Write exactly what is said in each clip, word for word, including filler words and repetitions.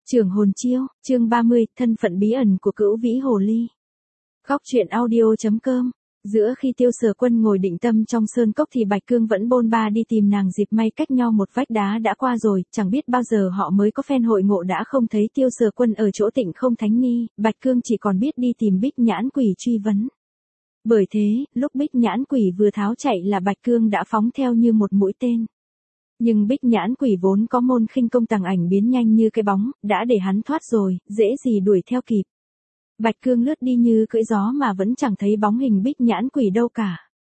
Trưởng hồn chiêu, chương ba mươi, thân phận bí ẩn của Cửu Vĩ Hồ Ly. Góc truyện audio.com. Giữa khi Tiêu Sở Quân ngồi định tâm trong sơn cốc thì Bạch Cương vẫn bôn ba đi tìm nàng, dịp may cách nhau một vách đá đã qua rồi, chẳng biết bao giờ họ mới có phen hội ngộ. Đã không thấy Tiêu Sở Quân ở chỗ Tịnh Không Thánh Ni, Bạch Cương chỉ còn biết đi tìm Bích Nhãn Quỷ truy vấn. Bởi thế, lúc Bích Nhãn Quỷ vừa tháo chạy là Bạch Cương đã phóng theo như một mũi tên. Nhưng Bích Nhãn Quỷ vốn có môn khinh công tàng ảnh biến nhanh như cái bóng, đã để hắn thoát rồi, dễ gì đuổi theo kịp. Bạch Cương lướt đi như cưỡi gió mà vẫn chẳng thấy bóng hình Bích Nhãn Quỷ đâu cả.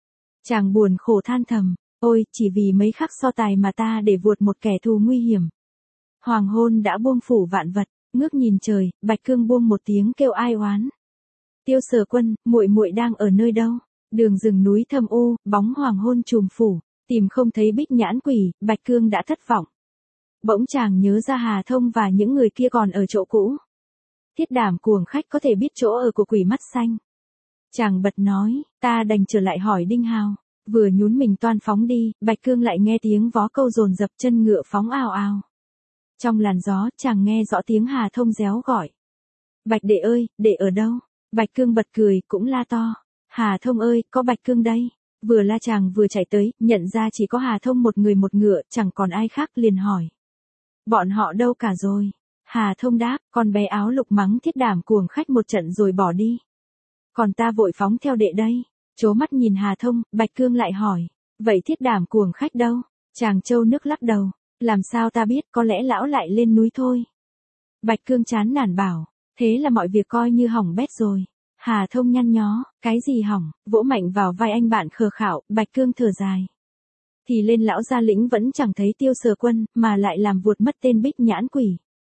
Chàng buồn khổ than thầm, ôi, chỉ vì mấy khắc so tài mà ta để vượt một kẻ thù nguy hiểm. Hoàng hôn đã buông phủ vạn vật, ngước nhìn trời, Bạch Cương buông một tiếng kêu ai oán. Tiêu Sở Quân, muội muội đang ở nơi đâu? Đường rừng núi thâm u, bóng hoàng hôn trùm phủ, tìm không thấy Bích Nhãn Quỷ, Bạch Cương đã thất vọng. Bỗng chàng nhớ ra Hà Thông và những người kia còn ở chỗ cũ. Thiết Đảm cuồng khách có thể biết chỗ ở của quỷ mắt xanh. Chàng bật nói, ta đành trở lại hỏi Đinh Hào. Vừa nhún mình toan phóng đi, Bạch Cương lại nghe tiếng vó câu dồn dập, chân ngựa phóng ào ào. Trong làn gió, chàng nghe rõ tiếng Hà Thông réo gọi. Bạch đệ ơi, đệ ở đâu? Bạch Cương bật cười, cũng la to. Hà Thông ơi, có Bạch Cương đây. Vừa la chàng vừa chạy tới, nhận ra chỉ có Hà Thông một người một ngựa, chẳng còn ai khác, liền hỏi. Bọn họ đâu cả rồi? Hà Thông đáp, con bé áo lục mắng Thiết Đảm cuồng khách một trận rồi bỏ đi. Còn ta vội phóng theo đệ đây. Chố mắt nhìn Hà Thông, Bạch Cương lại hỏi. Vậy Thiết Đảm cuồng khách đâu? Chàng trâu nước lắc đầu. Làm sao ta biết, có lẽ lão lại lên núi thôi. Bạch Cương chán nản bảo. Thế là mọi việc coi như hỏng bét rồi. Hà Thông nhăn nhó, cái gì hỏng, vỗ mạnh vào vai anh bạn khờ khạo, Bạch Cương thở dài. Thì lên lão gia lĩnh vẫn chẳng thấy Tiêu Sở Quân, mà lại làm vuột mất tên Bích Nhãn Quỷ.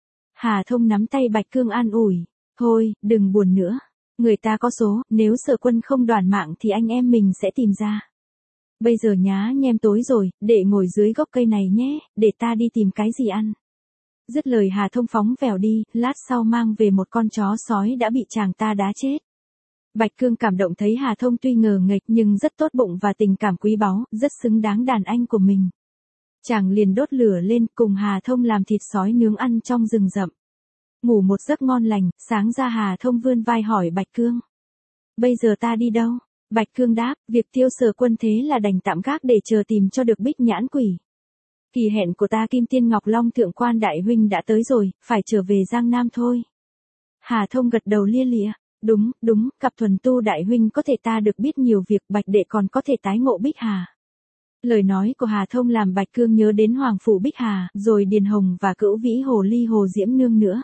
Hà Thông nắm tay Bạch Cương an ủi, thôi, đừng buồn nữa. Người ta có số, nếu Sở Quân không đoản mạng thì anh em mình sẽ tìm ra. Bây giờ nhá nhem tối rồi, để ngồi dưới gốc cây này nhé, để ta đi tìm cái gì ăn. Dứt lời Hà Thông phóng vèo đi, lát sau mang về một con chó sói đã bị chàng ta đá chết. Bạch Cương cảm động thấy Hà Thông tuy ngờ nghệch nhưng rất tốt bụng và tình cảm quý báu, rất xứng đáng đàn anh của mình. Chàng liền đốt lửa lên cùng Hà Thông làm thịt sói nướng ăn trong rừng rậm. Ngủ một giấc ngon lành, sáng ra Hà Thông vươn vai hỏi Bạch Cương. Bây giờ ta đi đâu? Bạch Cương đáp, việc Tiêu Sở Quân thế là đành tạm gác để chờ tìm cho được Bích Nhãn Quỷ. Kỳ hẹn của ta Kim Tiên Ngọc Long Thượng Quan Đại Huynh đã tới rồi, phải trở về Giang Nam thôi. Hà Thông gật đầu lia lịa. Đúng, đúng, cặp thuần tu Đại Huynh có thể ta được biết nhiều việc, Bạch đệ còn có thể tái ngộ Bích Hà. Lời nói của Hà Thông làm Bạch Cương nhớ đến Hoàng Phủ Bích Hà, rồi Điền Hồng và Cửu Vĩ Hồ Ly Hồ Diễm Nương nữa.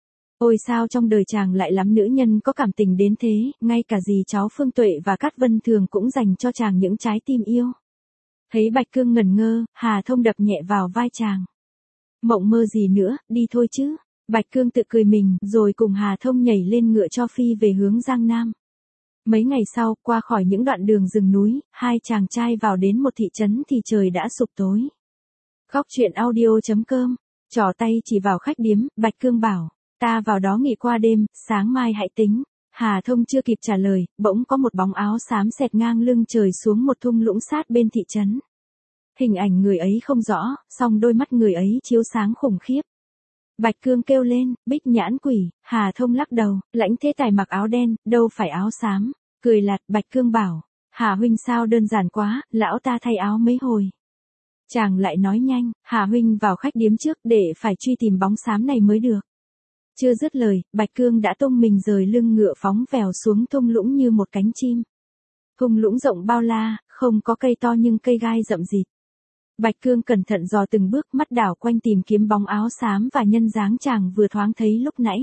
Ôi sao trong đời chàng lại lắm nữ nhân có cảm tình đến thế, ngay cả dì cháu Phương Tuệ và Cát Vân Thường cũng dành cho chàng những trái tim yêu. Thấy Bạch Cương ngẩn ngơ, Hà Thông đập nhẹ vào vai chàng. Mộng mơ gì nữa, đi thôi chứ. Bạch Cương tự cười mình, rồi cùng Hà Thông nhảy lên ngựa cho phi về hướng Giang Nam. Mấy ngày sau, qua khỏi những đoạn đường rừng núi, hai chàng trai vào đến một thị trấn thì trời đã sụp tối. Góc truyện audio.com, trỏ tay chỉ vào khách điếm, Bạch Cương bảo, ta vào đó nghỉ qua đêm, sáng mai hãy tính. Hà Thông chưa kịp trả lời, bỗng có một bóng áo xám xẹt ngang lưng trời xuống một thung lũng sát bên thị trấn. Hình ảnh người ấy không rõ, song đôi mắt người ấy chiếu sáng khủng khiếp. Bạch Cương kêu lên, Bích Nhãn Quỷ. Hà Thông lắc đầu, lãnh thế tài mặc áo đen, đâu phải áo xám. Cười lạt, Bạch Cương bảo, Hà huynh sao đơn giản quá, lão ta thay áo mấy hồi. Chàng lại nói nhanh, Hà huynh vào khách điếm trước để phải truy tìm bóng xám này mới được. Chưa dứt lời, Bạch Cương đã tung mình rời lưng ngựa phóng vèo xuống thung lũng như một cánh chim. Thung lũng rộng bao la, không có cây to nhưng cây gai rậm rịt. Bạch Cương cẩn thận dò từng bước, mắt đảo quanh tìm kiếm bóng áo xám và nhân dáng chàng vừa thoáng thấy lúc nãy.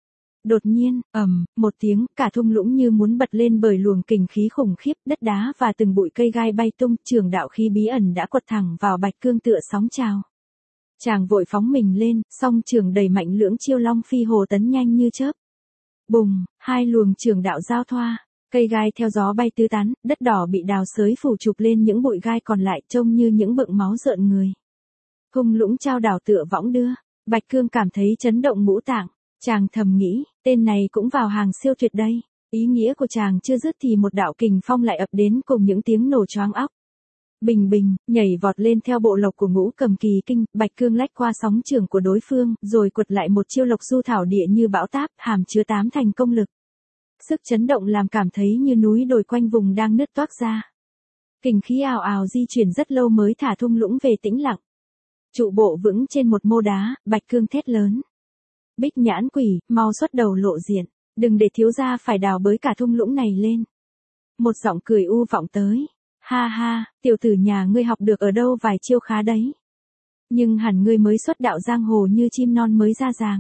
Đột nhiên, ầm, một tiếng, cả thung lũng như muốn bật lên bởi luồng kình khí khủng khiếp, đất đá và từng bụi cây gai bay tung, trường đạo khí bí ẩn đã quật thẳng vào Bạch Cương tựa sóng trào. Chàng vội phóng mình lên, song trường đầy mạnh lưỡng chiêu long phi hồ tấn nhanh như chớp. Bùng, hai luồng trường đạo giao thoa. Cây gai theo gió bay tứ tán, đất đỏ bị đào xới phủ chụp lên những bụi gai còn lại trông như những bựng máu rợn người. Thung lũng trao đảo tựa võng đưa, Bạch Cương cảm thấy chấn động ngũ tạng, chàng thầm nghĩ, tên này cũng vào hàng siêu tuyệt đây. Ý nghĩa của chàng chưa dứt thì một đạo kình phong lại ập đến cùng những tiếng nổ choáng óc. Bình bình, nhảy vọt lên theo bộ lộc của Ngũ Cầm Kỳ Kinh, Bạch Cương lách qua sóng trường của đối phương, rồi quật lại một chiêu lộc du thảo địa như bão táp, hàm chứa tám thành công lực. Sức chấn động làm cảm thấy như núi đồi quanh vùng đang nứt toác ra. Kình khí ào ào di chuyển rất lâu mới thả thung lũng về tĩnh lặng. Trụ bộ vững trên một mô đá, Bạch Cương thét lớn. Bích Nhãn Quỷ, mau xuất đầu lộ diện, đừng để thiếu gia phải đào bới cả thung lũng này lên. Một giọng cười u vọng tới. Ha ha, tiểu tử nhà ngươi học được ở đâu vài chiêu khá đấy. Nhưng hẳn ngươi mới xuất đạo giang hồ như chim non mới ra ràng.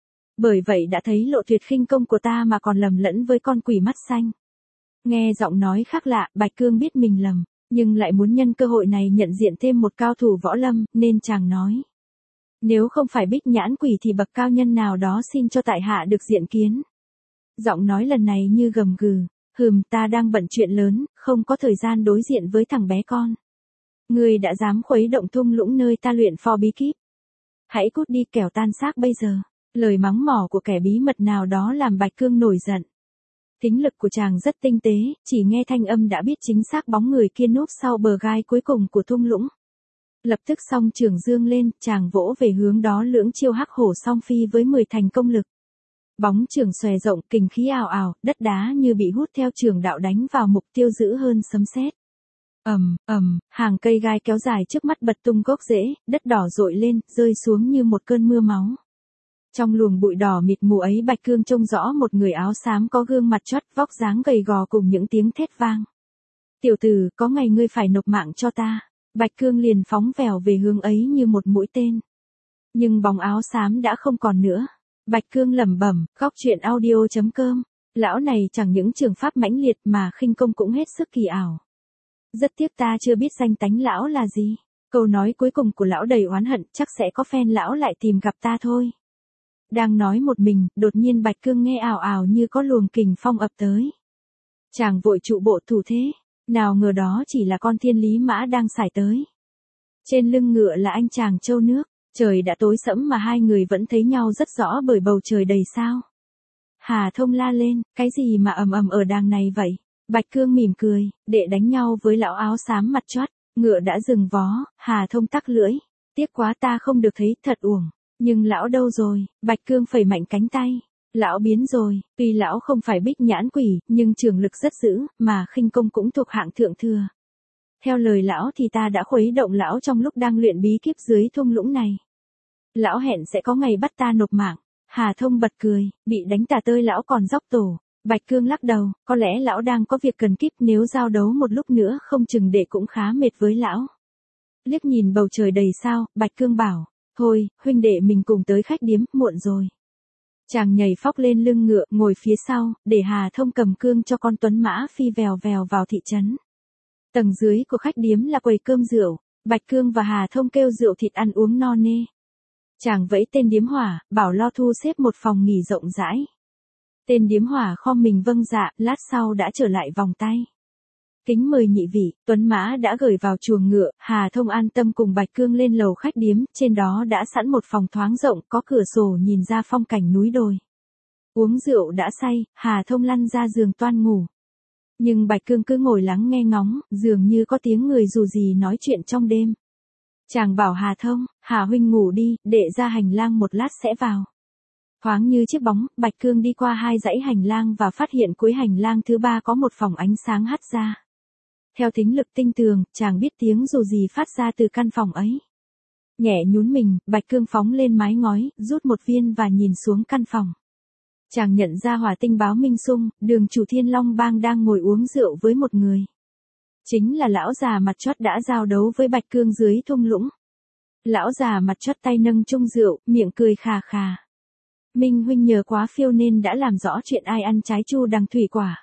Bởi vậy đã thấy lộ tuyệt khinh công của ta mà còn lầm lẫn với con quỷ mắt xanh. Nghe giọng nói khác lạ, Bạch Cương biết mình lầm, nhưng lại muốn nhân cơ hội này nhận diện thêm một cao thủ võ lâm, nên chàng nói. Nếu không phải Bích Nhãn Quỷ thì bậc cao nhân nào đó xin cho tại hạ được diện kiến. Giọng nói lần này như gầm gừ. Hừm, ta đang bận chuyện lớn, không có thời gian đối diện với thằng bé con. Ngươi đã dám khuấy động thung lũng nơi ta luyện phò bí kíp. Hãy cút đi kẻo tan xác bây giờ. Lời mắng mỏ của kẻ bí mật nào đó làm Bạch Cương nổi giận. Thính lực của chàng rất tinh tế, chỉ nghe thanh âm đã biết chính xác bóng người kia núp sau bờ gai cuối cùng của thung lũng. Lập tức song trường dương lên, chàng vỗ về hướng đó lưỡng chiêu hắc hổ song phi với mười thành công lực. Bóng trường xòe rộng, kình khí ào ào, đất đá như bị hút theo trường đạo đánh vào mục tiêu dữ hơn sấm sét. Ầm, ầm, hàng cây gai kéo dài trước mắt bật tung gốc rễ, đất đỏ rội lên, rơi xuống như một cơn mưa máu. Trong luồng bụi đỏ mịt mù ấy Bạch Cương trông rõ một người áo xám có gương mặt chót, vóc dáng gầy gò cùng những tiếng thét vang. Tiểu tử, có ngày ngươi phải nộp mạng cho ta. Bạch Cương liền phóng vèo về hướng ấy như một mũi tên. Nhưng bóng áo xám đã không còn nữa. Bạch Cương lẩm bẩm, góc truyện audio chấm com. Lão này chẳng những trường pháp mãnh liệt mà khinh công cũng hết sức kỳ ảo. Rất tiếc ta chưa biết danh tánh lão là gì. Câu nói cuối cùng của lão đầy oán hận, chắc sẽ có phen lão lại tìm gặp ta thôi. Đang nói một mình, đột nhiên Bạch Cương nghe ào ào như có luồng kình phong ập tới. Chàng vội trụ bộ thủ thế, nào ngờ đó chỉ là con thiên lý mã đang sải tới. Trên lưng ngựa là anh chàng trâu nước. Trời đã tối sẫm mà hai người vẫn thấy nhau rất rõ bởi bầu trời đầy sao. Hà Thông la lên, cái gì mà ầm ầm ở đàng này vậy? Bạch Cương mỉm cười, đệ đánh nhau với lão áo xám mặt chót, ngựa đã dừng vó, Hà Thông tắc lưỡi. Tiếc quá ta không được thấy, thật uổng. Nhưng lão đâu rồi? Bạch Cương phẩy mạnh cánh tay. Lão biến rồi, tuy lão không phải Bích Nhãn Quỷ, nhưng trường lực rất dữ, mà khinh công cũng thuộc hạng thượng thừa. Theo lời lão thì ta đã khuấy động lão trong lúc đang luyện bí kíp dưới thung lũng này. Lão hẹn sẽ có ngày bắt ta nộp mạng. Hà Thông bật cười, bị đánh tà tơi lão còn dốc tổ. Bạch Cương lắc đầu, có lẽ lão đang có việc cần kíp, nếu giao đấu một lúc nữa không chừng đệ cũng khá mệt với lão. Liếc nhìn bầu trời đầy sao, Bạch Cương bảo, thôi, huynh đệ mình cùng tới khách điếm, muộn rồi. Chàng nhảy phóc lên lưng ngựa, ngồi phía sau, để Hà Thông cầm cương cho con tuấn mã phi vèo vèo vào thị trấn. Tầng dưới của khách điếm là quầy cơm rượu, Bạch Cương và Hà Thông kêu rượu thịt ăn uống no nê. Chàng vẫy tên điếm hỏa, bảo lo thu xếp một phòng nghỉ rộng rãi. Tên điếm hỏa khom mình vâng dạ, lát sau đã trở lại vòng tay. Kính mời nhị vị, tuấn mã đã gửi vào chuồng ngựa, Hà Thông an tâm cùng Bạch Cương lên lầu khách điếm, trên đó đã sẵn một phòng thoáng rộng, có cửa sổ nhìn ra phong cảnh núi đồi. Uống rượu đã say, Hà Thông lăn ra giường toan ngủ. Nhưng Bạch Cương cứ ngồi lắng nghe ngóng, dường như có tiếng người dù gì nói chuyện trong đêm. Chàng bảo Hà Thông, Hà huynh ngủ đi, đệ ra hành lang một lát sẽ vào. Thoáng như chiếc bóng, Bạch Cương đi qua hai dãy hành lang và phát hiện cuối hành lang thứ ba có một phòng ánh sáng hắt ra. Theo thính lực tinh tường, chàng biết tiếng dù gì phát ra từ căn phòng ấy. Nhẹ nhún mình, Bạch Cương phóng lên mái ngói, rút một viên và nhìn xuống căn phòng. Chàng nhận ra Hỏa Tinh Báo Minh Sung, đường chủ Thiên Long Bang đang ngồi uống rượu với một người. Chính là lão già mặt chót đã giao đấu với Bạch Cương dưới thung lũng. Lão già mặt chót tay nâng chung rượu, miệng cười khà khà. Minh huynh nhờ quá phiêu nên đã làm rõ chuyện ai ăn trái chu đằng thủy quả.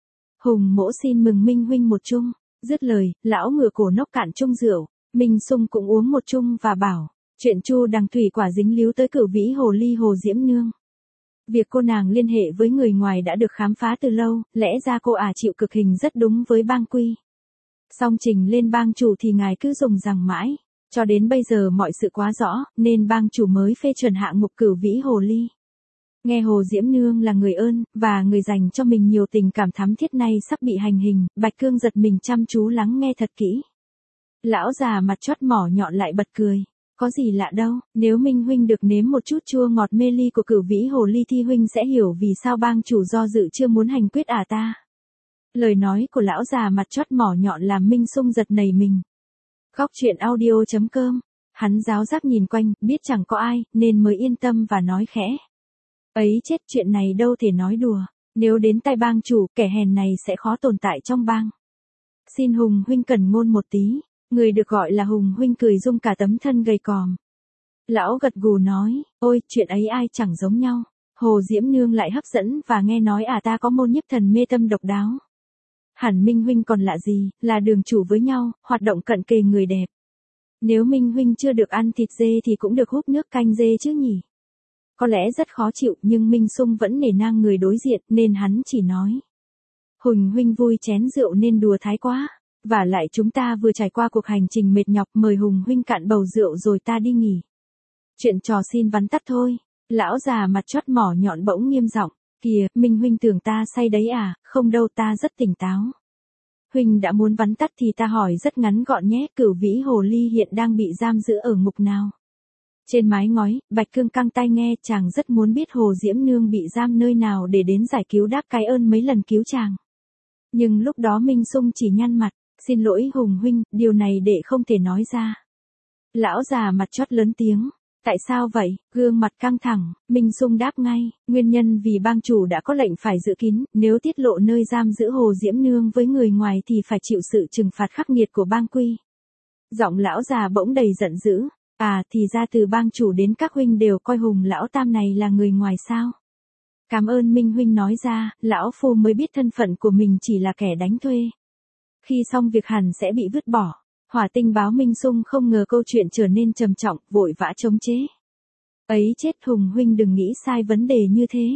Hùng mỗ xin mừng Minh huynh một chung. Dứt lời, lão ngửa cổ nốc cạn chung rượu. Minh Sung cũng uống một chung và bảo, chuyện chu đằng thủy quả dính líu tới cửu vĩ hồ ly Hồ Diễm Nương. Việc cô nàng liên hệ với người ngoài đã được khám phá từ lâu, lẽ ra cô ả chịu cực hình rất đúng với bang quy. Song trình lên bang chủ thì ngài cứ dùng rằng mãi, cho đến bây giờ mọi sự quá rõ, nên bang chủ mới phê chuẩn hạng mục cửu vĩ hồ ly. Nghe Hồ Diễm Nương là người ơn, và người dành cho mình nhiều tình cảm thắm thiết này sắp bị hành hình, Bạch Cương giật mình chăm chú lắng nghe thật kỹ. Lão già mặt chót mỏ nhọn lại bật cười. Có gì lạ đâu, nếu Minh huynh được nếm một chút chua ngọt mê ly của Cửu Vĩ Hồ Ly thì huynh sẽ hiểu vì sao bang chủ do dự chưa muốn hành quyết à ta. Lời nói của lão già mặt chót mỏ nhọn làm Minh Sung giật nảy mình. Góc truyện audio chấm com. Hắn giáo giác nhìn quanh, biết chẳng có ai, nên mới yên tâm và nói khẽ. Ấy chết, chuyện này đâu thể nói đùa. Nếu đến tay bang chủ, kẻ hèn này sẽ khó tồn tại trong bang. Xin Hùng huynh cẩn ngôn một tí. Người được gọi là Hùng huynh cười rung cả tấm thân gầy còm. Lão gật gù nói, ôi, chuyện ấy ai chẳng giống nhau. Hồ Diễm Nương lại hấp dẫn và nghe nói à ta có môn nhiếp thần mê tâm độc đáo. Hẳn Minh huynh còn lạ gì, là đường chủ với nhau, hoạt động cận kề người đẹp. Nếu Minh huynh chưa được ăn thịt dê thì cũng được húp nước canh dê chứ nhỉ. Có lẽ rất khó chịu nhưng Minh Sung vẫn nể nang người đối diện nên hắn chỉ nói. Hùng huynh vui chén rượu nên đùa thái quá. Và lại chúng ta vừa trải qua cuộc hành trình mệt nhọc, mời Hùng huynh cạn bầu rượu rồi ta đi nghỉ. Chuyện trò xin vắn tắt thôi. Lão già mặt chót mỏ nhọn bỗng nghiêm giọng. Kìa, Minh huynh tưởng ta say đấy à, không đâu, ta rất tỉnh táo. Huynh đã muốn vắn tắt thì ta hỏi rất ngắn gọn nhé, Cửu Vĩ Hồ Ly hiện đang bị giam giữ ở ngục nào? Trên mái ngói, Bạch Cương căng tai nghe, chàng rất muốn biết Hồ Diễm Nương bị giam nơi nào để đến giải cứu đáp cái ơn mấy lần cứu chàng. Nhưng lúc đó Minh Sung chỉ nhăn mặt. Xin lỗi Hùng huynh, điều này đệ không thể nói ra. Lão già mặt chót lớn tiếng. Tại sao vậy? Gương mặt căng thẳng, Minh Sung đáp ngay, nguyên nhân vì bang chủ đã có lệnh phải giữ kín, nếu tiết lộ nơi giam giữ Hồ Diễm Nương với người ngoài thì phải chịu sự trừng phạt khắc nghiệt của bang quy. Giọng lão già bỗng đầy giận dữ. À, thì ra từ bang chủ đến các huynh đều coi Hùng lão tam này là người ngoài sao? Cảm ơn Minh huynh nói ra, lão phu mới biết thân phận của mình chỉ là kẻ đánh thuê. Khi xong việc hẳn sẽ bị vứt bỏ. Hỏa Tinh báo Minh Sung không ngờ câu chuyện trở nên trầm trọng, vội vã chống chế. Ấy chết, Hùng huynh đừng nghĩ sai vấn đề như thế.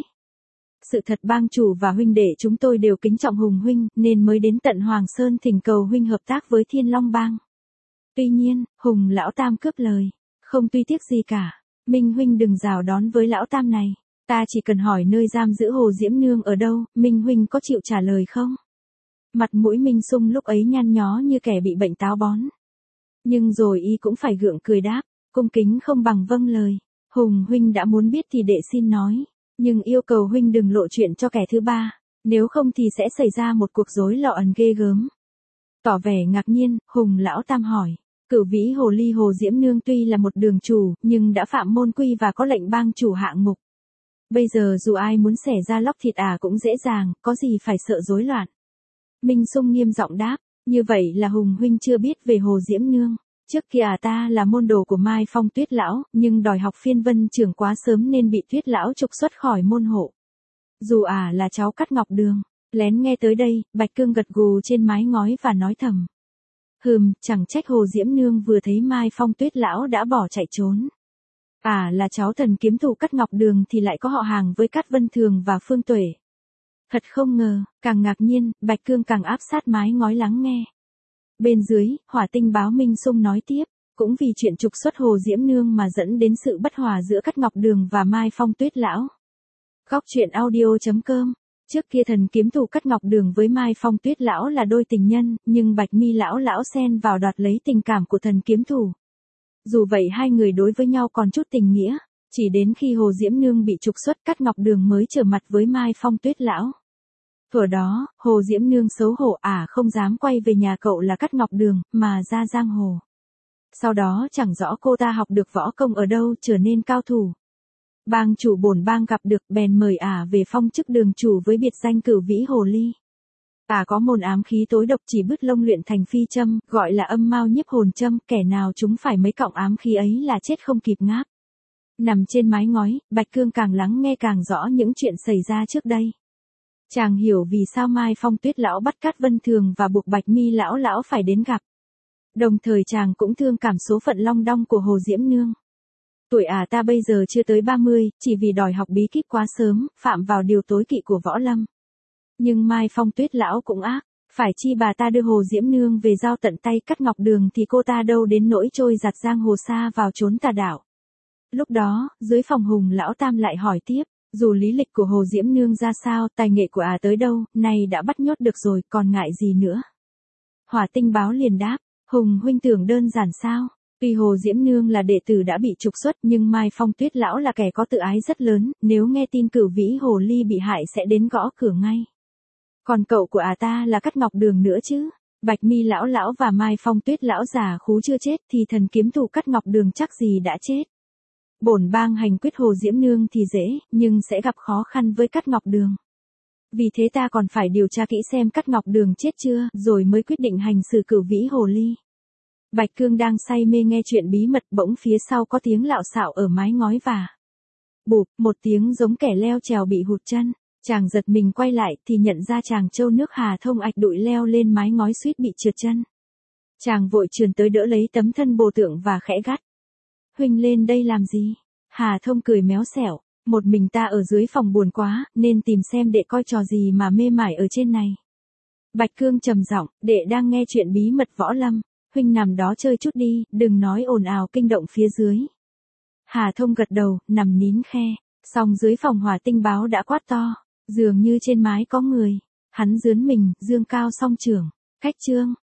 Sự thật bang chủ và huynh đệ chúng tôi đều kính trọng Hùng huynh, nên mới đến tận Hoàng Sơn thỉnh cầu huynh hợp tác với Thiên Long bang. Tuy nhiên, Hùng lão tam cướp lời. Không tuy tiếc gì cả. Minh huynh đừng rào đón với lão tam này. Ta chỉ cần hỏi nơi giam giữ Hồ Diễm Nương ở đâu, Minh huynh có chịu trả lời không? Mặt mũi Minh Sung lúc ấy nhăn nhó như kẻ bị bệnh táo bón. Nhưng rồi y cũng phải gượng cười đáp, cung kính không bằng vâng lời. Hùng huynh đã muốn biết thì đệ xin nói, nhưng yêu cầu huynh đừng lộ chuyện cho kẻ thứ ba, nếu không thì sẽ xảy ra một cuộc rối loạn ghê gớm. Tỏ vẻ ngạc nhiên, Hùng lão tam hỏi, Cửu Vĩ Hồ Ly Hồ Diễm Nương tuy là một đường chủ, nhưng đã phạm môn quy và có lệnh bang chủ hạ ngục. Bây giờ dù ai muốn xẻ ra lóc thịt à cũng dễ dàng, có gì phải sợ rối loạn. Minh Sung nghiêm giọng đáp, như vậy là Hùng huynh chưa biết về Hồ Diễm Nương. Trước kia à ta là môn đồ của Mai Phong Tuyết lão, nhưng đòi học phiên vân trưởng quá sớm nên bị Tuyết lão trục xuất khỏi môn hộ. Dù à là cháu Cắt Ngọc Đường. Lén nghe tới đây, Bạch Cương gật gù trên mái ngói và nói thầm. Hừm, chẳng trách Hồ Diễm Nương vừa thấy Mai Phong Tuyết lão đã bỏ chạy trốn. À là cháu thần kiếm thủ Cắt Ngọc Đường thì lại có họ hàng với Cát Vân Thường và Phương Tuệ. Thật không ngờ, càng ngạc nhiên, Bạch Cương càng áp sát mái ngói lắng nghe. Bên dưới, Hỏa Tinh báo Minh Sung nói tiếp, cũng vì chuyện trục xuất Hồ Diễm Nương mà dẫn đến sự bất hòa giữa Cát Ngọc Đường và Mai Phong Tuyết lão. Góc truyện audio chấm com. Trước kia thần kiếm thủ Cát Ngọc Đường với Mai Phong Tuyết lão là đôi tình nhân, nhưng Bạch Mi lão lão xen vào đoạt lấy tình cảm của thần kiếm thủ. Dù vậy hai người đối với nhau còn chút tình nghĩa. Chỉ đến khi Hồ Diễm Nương bị trục xuất, Cát Ngọc Đường mới trở mặt với Mai Phong Tuyết lão. Thuở đó, Hồ Diễm Nương xấu hổ à không dám quay về nhà cậu là Cát Ngọc Đường, mà ra giang hồ. Sau đó chẳng rõ cô ta học được võ công ở đâu trở nên cao thủ. Bang chủ bổn bang gặp được bèn mời ả à về phong chức đường chủ với biệt danh Cửu Vĩ Hồ Ly. Ả à có môn ám khí tối độc chỉ bứt lông luyện thành phi châm, gọi là âm mao nhiếp hồn châm, kẻ nào chúng phải mấy cọng ám khí ấy là chết không kịp ngáp. Nằm trên mái ngói, Bạch Cương càng lắng nghe càng rõ những chuyện xảy ra trước đây. Chàng hiểu vì sao Mai Phong Tuyết lão bắt Cát Vân Thường và buộc Bạch Mi lão lão phải đến gặp. Đồng thời chàng cũng thương cảm số phận long đong của Hồ Diễm Nương. Tuổi ả à ta bây giờ chưa tới ba mươi, chỉ vì đòi học bí kíp quá sớm, phạm vào điều tối kỵ của võ lâm. Nhưng Mai Phong Tuyết lão cũng ác, phải chi bà ta đưa Hồ Diễm Nương về giao tận tay Cát Ngọc Đường thì cô ta đâu đến nỗi trôi giặt giang hồ xa vào trốn tà đạo. Lúc đó, dưới phòng Hùng lão tam lại hỏi tiếp, dù lý lịch của Hồ Diễm Nương ra sao, tài nghệ của ả à tới đâu, nay đã bắt nhốt được rồi, còn ngại gì nữa. Hỏa Tinh báo liền đáp, Hùng huynh tưởng đơn giản sao? Tuy Hồ Diễm Nương là đệ tử đã bị trục xuất nhưng Mai Phong Tuyết lão là kẻ có tự ái rất lớn, nếu nghe tin Cửu Vĩ Hồ Ly bị hại sẽ đến gõ cửa ngay. Còn cậu của à ta là Cát Ngọc Đường nữa chứ? Bạch Mi lão lão và Mai Phong Tuyết lão già khú chưa chết thì thần kiếm thủ Cát Ngọc Đường chắc gì đã chết. Bổn bang hành quyết Hồ Diễm Nương thì dễ, nhưng sẽ gặp khó khăn với Cát Ngọc Đường. Vì thế ta còn phải điều tra kỹ xem Cát Ngọc Đường chết chưa, rồi mới quyết định hành xử Cửu Vĩ Hồ Ly. Bạch Cương đang say mê nghe chuyện bí mật, bỗng phía sau có tiếng lạo xạo ở mái ngói và bụp, một tiếng giống kẻ leo trèo bị hụt chân. Chàng giật mình quay lại thì nhận ra chàng Châu Nước Hà Thông ạch đụi leo lên mái ngói suýt bị trượt chân. Chàng vội trườn tới đỡ lấy tấm thân bồ tượng và khẽ gắt. Huynh lên đây làm gì? Hà Thông cười méo xẻo, một mình ta ở dưới phòng buồn quá, nên tìm xem đệ coi trò gì mà mê mải ở trên này. Bạch Cương trầm giọng, đệ đang nghe chuyện bí mật võ lâm, huynh nằm đó chơi chút đi, đừng nói ồn ào kinh động phía dưới. Hà Thông gật đầu, nằm nín khe, song dưới phòng Hỏa Tinh báo đã quát to, dường như trên mái có người. Hắn dướn mình, dương cao song trưởng, cách trương.